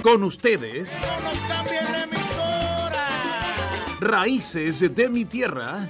Con ustedes, No nos cambien la emisora. Raíces de mi Tierra.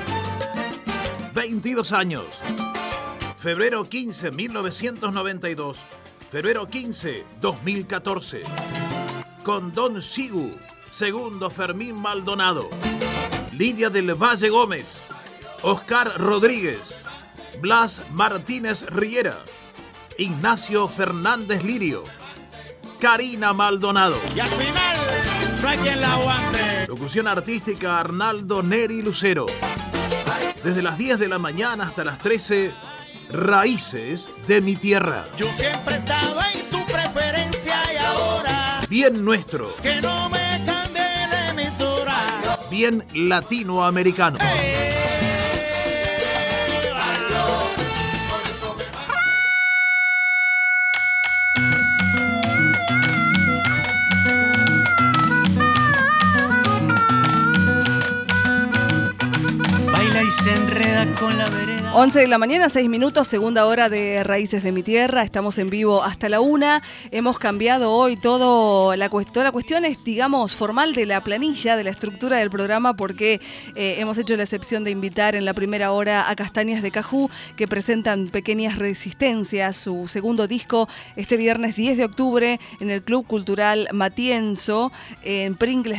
22 años. Febrero 15, 1992. Febrero 15, 2014. Con Don Sigu, segundo Fermín Maldonado, Lidia del Valle Gómez, Oscar Rodríguez, Blas Martínez Riera, Ignacio Fernández Lirio, Karina Maldonado. Y al final, no hay quien la aguante. Locución artística Arnaldo Neri Lucero. Desde las 10 de la mañana hasta las 13, Raíces de mi Tierra. Yo siempre he estado en tu preferencia y ahora Bien nuestro, que no me cambie la emisora. bien latinoamericano. Baila y se enreda con la vereda. 11 de la mañana, 6 minutos, segunda hora de Raíces de mi Tierra. Estamos en vivo hasta la 1. Hemos cambiado hoy toda la cuestión es, digamos, formal de la planilla, de la estructura del programa, porque hemos hecho la excepción de invitar en la primera hora a Castañas de Cajú, que presentan Pequeñas Resistencias, su segundo disco, este viernes 10 de octubre en el Club Cultural Matienzo, en Pringles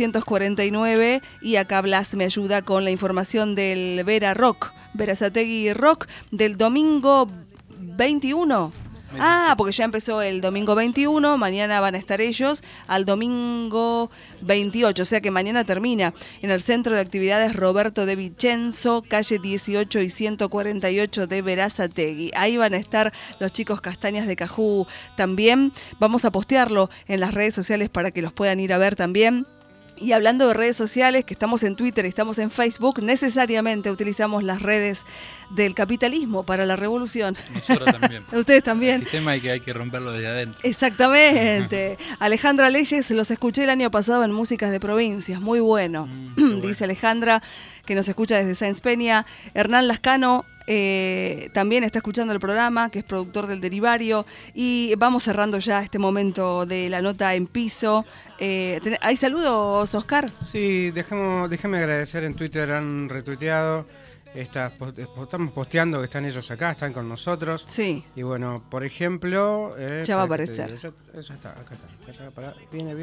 1249. Y acá Blas me ayuda con la información del Vera Rock, Berazategui Rock, del domingo 21. Ah, porque ya empezó el domingo 21, mañana van a estar ellos al domingo 28, o sea que mañana termina en el Centro de Actividades Roberto de Vicenzo, calle 18 y 148 de Berazategui. Ahí van a estar los chicos Castañas de Cajú también. Vamos a postearlo en las redes sociales para que los puedan ir a ver también. Y hablando de redes sociales, que estamos en Twitter y estamos en Facebook, necesariamente utilizamos las redes del capitalismo para la revolución. Nosotros también. Ustedes también. El sistema hay que romperlo desde adentro. Exactamente. Alejandra Leyes, los escuché el año pasado en Músicas de Provincias, muy bueno. Bueno. Dice Alejandra, que nos escucha desde Sáenz Peña. Hernán Lascano también está escuchando el programa, que es productor del Derivario. Y vamos cerrando ya este momento de la nota en piso. ¿Hay saludos, Oscar? Sí, déjame agradecer, en Twitter han retuiteado, estamos posteando que están ellos acá, están con nosotros. Sí. Y bueno, por ejemplo... Ya va a aparecer. Eso está, acá está, pará. Viene.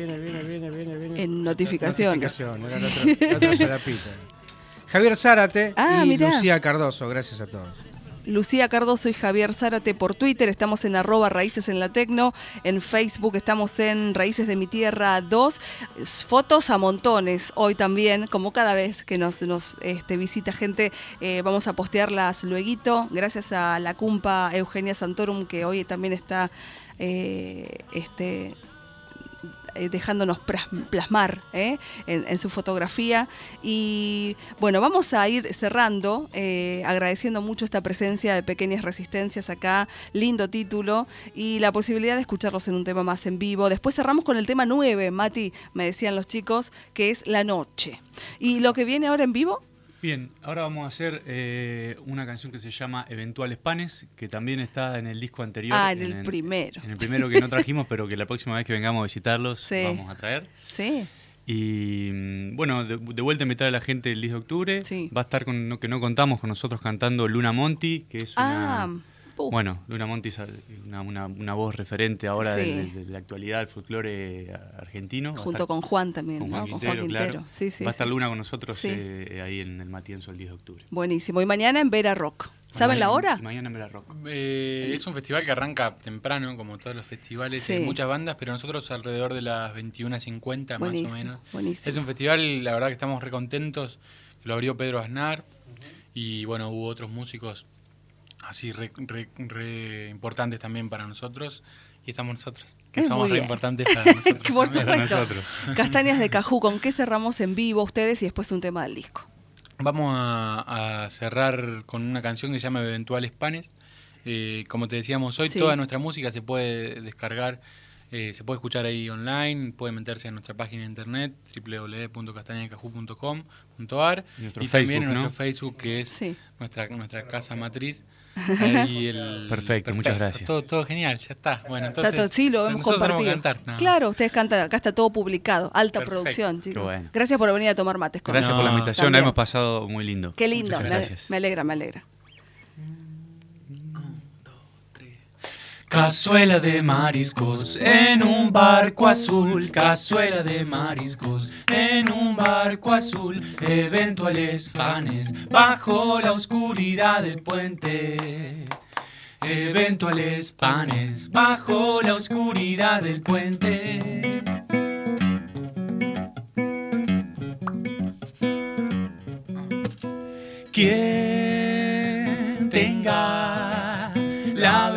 En notificaciones. Notificación, era la otra solapita. Javier Zárate y mirá. Lucía Cardoso, gracias a todos. Lucía Cardoso y Javier Zárate por Twitter, estamos en @Raíces en la Tecno, en Facebook estamos en Raíces de mi Tierra 2, fotos a montones, hoy también, como cada vez que nos visita gente, vamos a postearlas lueguito, gracias a la cumpa Eugenia Santorum, que hoy también está dejándonos plasmar en su fotografía. Y bueno, vamos a ir cerrando, agradeciendo mucho esta presencia de Pequeñas Resistencias acá, lindo título, y la posibilidad de escucharlos en un tema más en vivo. Después cerramos con el tema 9, Mati, me decían los chicos, que es La Noche. ¿Y lo que viene ahora en vivo? Bien, ahora vamos a hacer una canción que se llama Eventuales Panes, que también está en el disco anterior. En el primero. En el primero que no trajimos, pero que la próxima vez que vengamos a visitarlos Sí. vamos a traer. Sí. Y bueno, de vuelta a invitar a la gente el 10 de octubre. Sí. Va a estar que no contamos con nosotros cantando Luna Monti, que es una... Bueno, Luna Monti es una voz referente ahora Sí. de la actualidad del folclore argentino. Junto con Juan también, con ¿no? Juan Con Quintero, Juan Quintero. claro. Sí, sí, Va a estar sí. Luna con nosotros Sí. ahí en el Matienzo el 10 de octubre. Buenísimo. Y mañana en Vera Rock. ¿Saben la hora? Mañana en Vera Rock. Es un festival que arranca temprano, como todos los festivales, Sí. hay muchas bandas, pero nosotros alrededor de las 21:50 más Buenísimo, o menos. buenísimo. Es un festival, la verdad que estamos re contentos, lo abrió Pedro Aznar, y bueno, hubo otros músicos así re importantes también para nosotros, y estamos nosotros, que Muy somos re bien. importantes para nosotros. Por también. supuesto. Castañas de Cajú, ¿con qué cerramos en vivo ustedes y después un tema del disco? Vamos a cerrar con una canción que se llama Eventuales Panes. Como te decíamos hoy, Sí. toda nuestra música se puede descargar Se puede escuchar ahí online, puede meterse en nuestra página de internet www.castañasdecaju.com.ar y también en nuestro Facebook, que es nuestra casa matriz. Ahí Perfecto, muchas gracias. Todo genial, ya está. Bueno, entonces sí, lo hemos compartido. Cantar, no. Claro, ustedes cantan, acá está todo publicado, alta producción, chicos. Bueno. Gracias por venir a tomar mates con Gracias por la invitación, también. hemos pasado muy lindo. Qué lindo, me alegra. Cazuela de mariscos en un barco azul, cazuela de mariscos en un barco azul, eventuales panes bajo la oscuridad del puente. Eventuales panes bajo la oscuridad del puente. Quien tenga la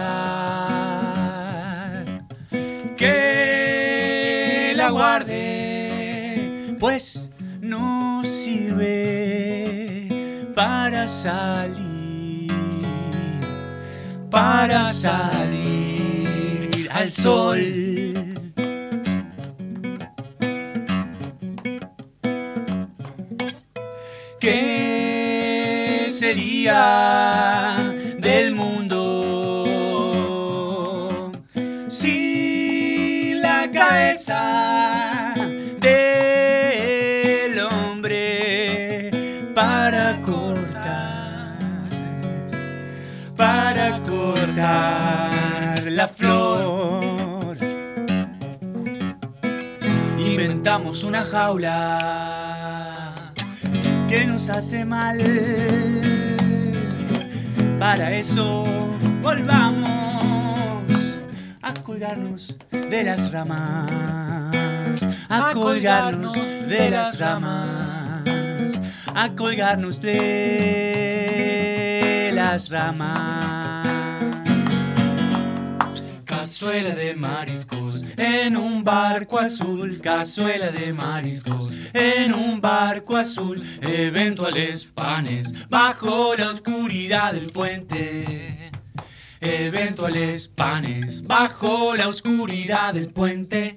verdad, que la guarde, pues no sirve para salir al sol. ¿Qué sería del mundo sin la cabeza del hombre para cortar la flor? Inventamos una jaula que nos hace mal. Para eso volvamos a colgarnos de las ramas, a colgarnos de las ramas, a colgarnos de las ramas. Cazuela de mariscos en un barco azul, cazuela de mariscos en un barco azul, eventuales panes bajo la oscuridad del puente. Eventuales panes bajo la oscuridad del puente.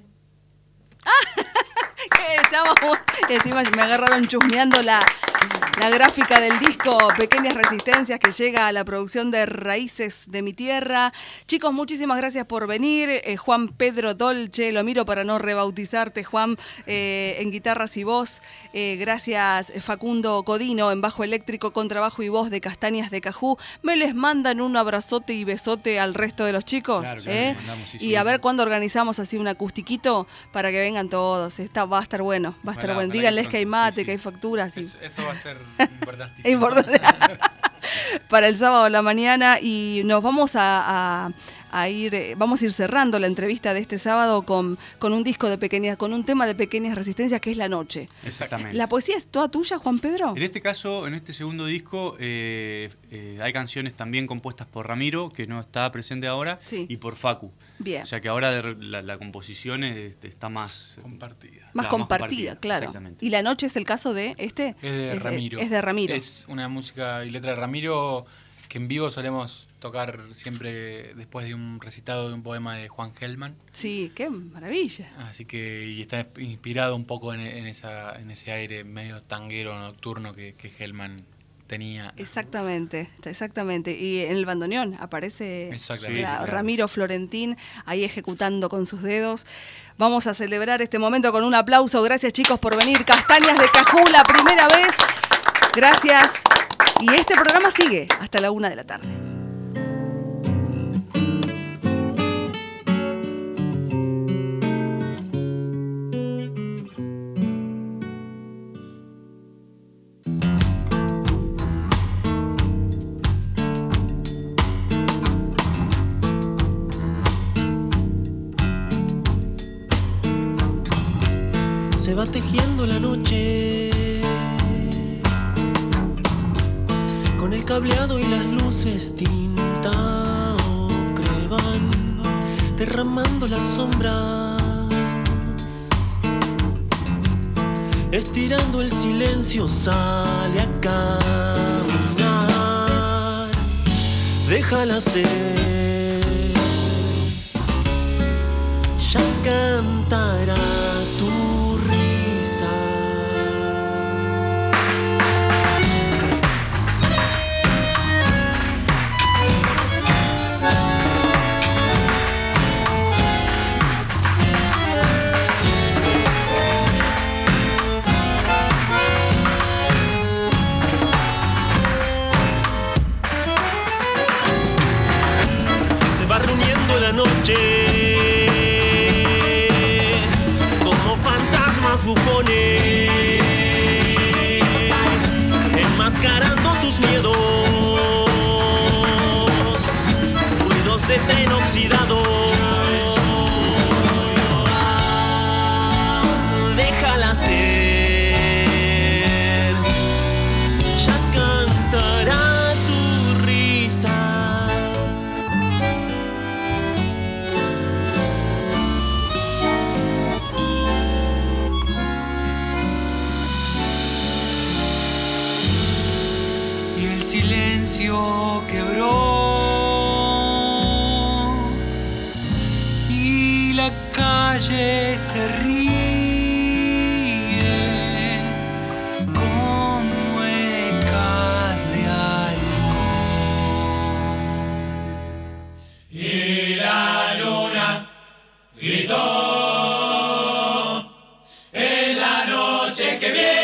Estábamos, encima me agarraron chusmeando la gráfica del disco Pequeñas Resistencias que llega a la producción de Raíces de mi Tierra. Chicos, muchísimas gracias por venir. Juan Pedro Dolce, lo miro para no rebautizarte, Juan, en guitarras y voz. Gracias Facundo Codino en bajo eléctrico, contrabajo y voz de Castañas de Cajú. Me les mandan un abrazote y besote al resto de los chicos. Claro, mandamos, sí, y a ver cuándo organizamos así un acustiquito para que vengan todos. Va a estar bueno, va a estar bueno. Díganles que hay mate, que hay facturas. Y... Eso va a ser importantísimo. Importante. Para el sábado a la mañana, y nos vamos a ir, vamos a ir cerrando la entrevista de este sábado con un disco de pequeñas, con un tema de Pequeñas Resistencias que es La Noche. Exactamente. ¿La poesía es toda tuya, Juan Pedro? En este caso, en este segundo disco, hay canciones también compuestas por Ramiro, que no está presente ahora, sí, y por Facu. Bien. O sea que ahora la composición está más compartida. Más compartida, claro. Exactamente. ¿Y La Noche es el caso de este? Es de Ramiro. Es de Ramiro. Es una música y letra de Ramiro que en vivo solemos tocar siempre después de un recitado de un poema de Juan Gelman. Sí, qué maravilla. Así que y está inspirado un poco en ese aire medio tanguero nocturno que Gelman tenía. Exactamente. Y en el bandoneón aparece Ramiro Florentín ahí ejecutando con sus dedos. Vamos a celebrar este momento con un aplauso. Gracias, chicos, por venir. Castañas de Cajú, la primera vez. Gracias. Y este programa sigue hasta la 1 de la tarde. Se va tejiendo la noche con el cableado y las luces tinta ocre van derramando las sombras, estirando el silencio sale a caminar, déjala ser, cantará tu risa. La noche como fantasmas bufones, enmascarando tus miedos, ruidos de tren oxidado. Déjala ser, ya cantará tu risa. Silencio quebró y la calle se ríe con muecas de alcohol. Y la luna gritó en la noche que viene.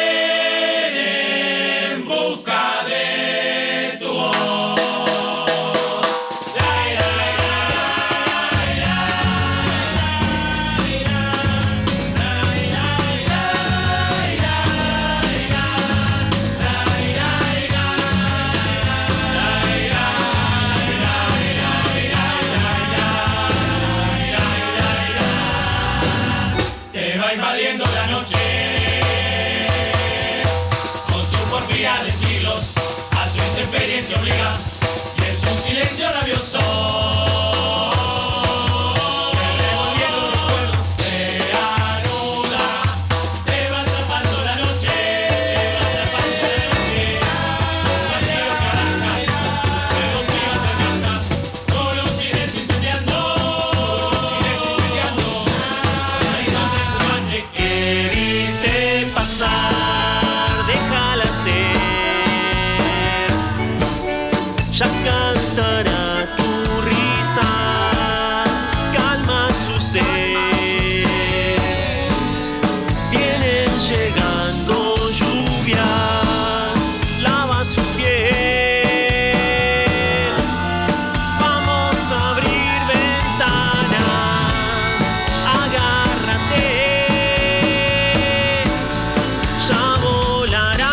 Te obliga y es un silencio rabioso. Revolviendo recuerdos te anuda, te va atrapando la noche, te va atrapando la noche. Un vacío que avanza, fuego frío te alcanza, solo un silencio incendiando, un horizonte fumance que viste pasar, déjala ser. Ya cantará tu risa, calma su ser. Vienen llegando lluvias, lava su piel. Vamos a abrir ventanas, agárrate, ya volará.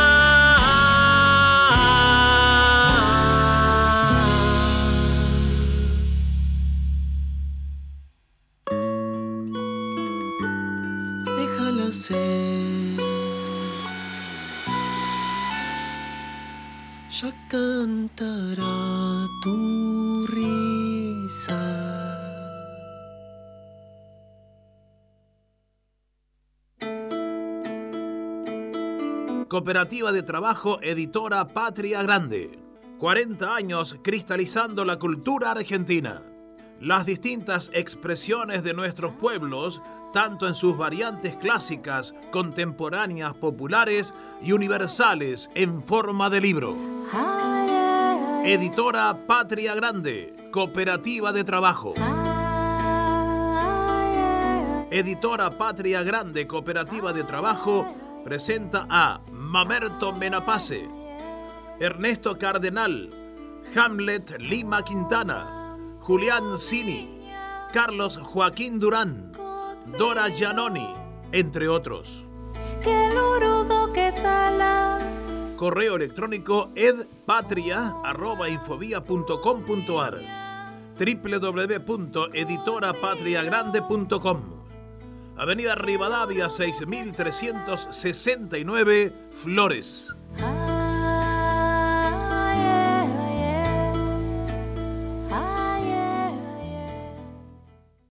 Ya cantará tu risa. Cooperativa de Trabajo Editora Patria Grande. 40 años cristalizando la cultura argentina. Las distintas expresiones de nuestros pueblos, tanto en sus variantes clásicas, contemporáneas, populares y universales en forma de libro. Editora Patria Grande, Cooperativa de Trabajo. Editora Patria Grande, Cooperativa de Trabajo, presenta a Mamerto Menapace, Ernesto Cardenal, Hamlet Lima Quintana, Julián Cini, Carlos Joaquín Durán, Dora Giannoni, entre otros. Correo electrónico edpatria@infovia.com.ar, www.editorapatriagrande.com. Avenida Rivadavia 6369, Flores.